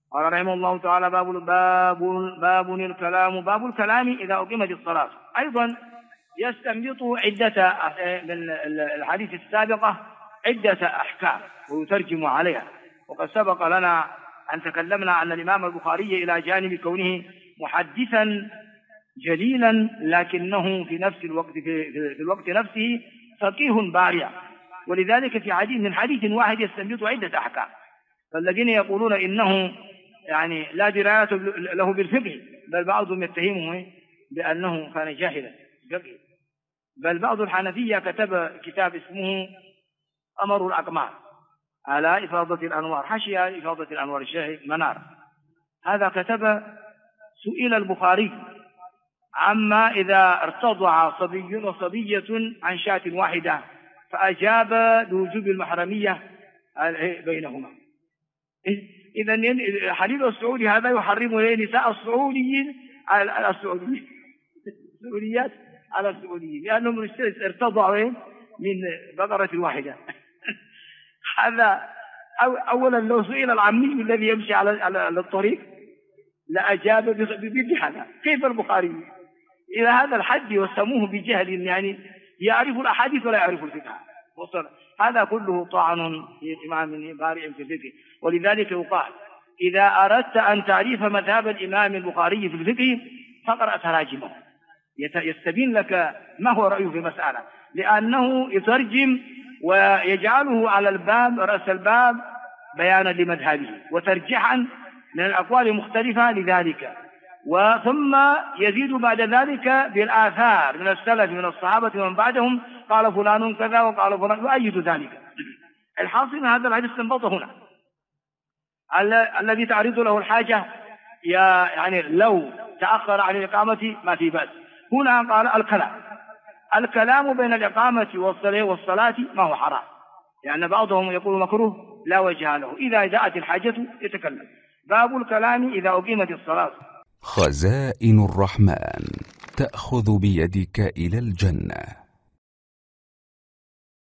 قال رحمه الله تعالى: باب الكلام إذا أقيمت الصلاة. أيضا يستنبط عدة من الحديث السابقة عدة أحكام ويترجم عليها. وقد سبق لنا أن تكلمنا أن الإمام البخاري إلى جانب كونه محدثا جليلا لكنه في نفس الوقت في الوقت نفسه فقيه بارع، ولذلك في حديث واحد يستنبط عدة أحكام. فالذين يقولون إنه يعني لا دراية له بالفقه، بل بعضهم يتهمه بأنه كان جاهلا فقه، بل بعض الحنفية كتب كتاب اسمه أمر الأقمار على إفاضة الأنوار، حاشية إفاضة الأنوار الشيخ منار. هذا كتب: سئل البخاري عما إذا ارتضع صبي وصبية عن شاة واحدة فأجاب بوجوب المحرمية بينهما. إذا الحديث السعودي هذا يحرم نساء السعوديين على السعوديين، السعوديات على السعوديين، لأنهم ارتضعوا من بقرة واحدة. هذا أولا لو سئل العمي الذي يمشي على الطريق لأجاب بهذا. كيف البخاري إلى هذا الحد وسموه بجهل، يعني يعرف الأحاديث ولا يعرف الفقه؟ هذا كله طعن في إمام بارع في الفقه. ولذلك يقال: إذا أردت أن تعرف مذهب الإمام البخاري في الفقه فاقرأ تراجمه، يستبين لك ما هو رأيه في مسألة، لأنه يترجم ويجعله على الباب رأس الباب بيانا لمذهبه وترجيحا من الأقوال المختلفة لذلك، وثم يزيد بعد ذلك بالآثار من السلف من الصحابة ومن بعدهم، قال فلان كذا وقال فلان، يؤيد ذلك. الحاصل هذا الحديث استنبط هنا الذي تعرض له الحاجة، يعني لو تأخر عن الإقامة ما في بأس. هنا قال الكلام بين الإقامة والصلاة ما هو حرام، لأن يعني بعضهم يقول مكروه لا وجه له، إذا جاءت الحاجة يتكلم. باب الكلام إذا أقيمت الصلاة. خزائن الرحمن تأخذ بيدك إلى الجنة.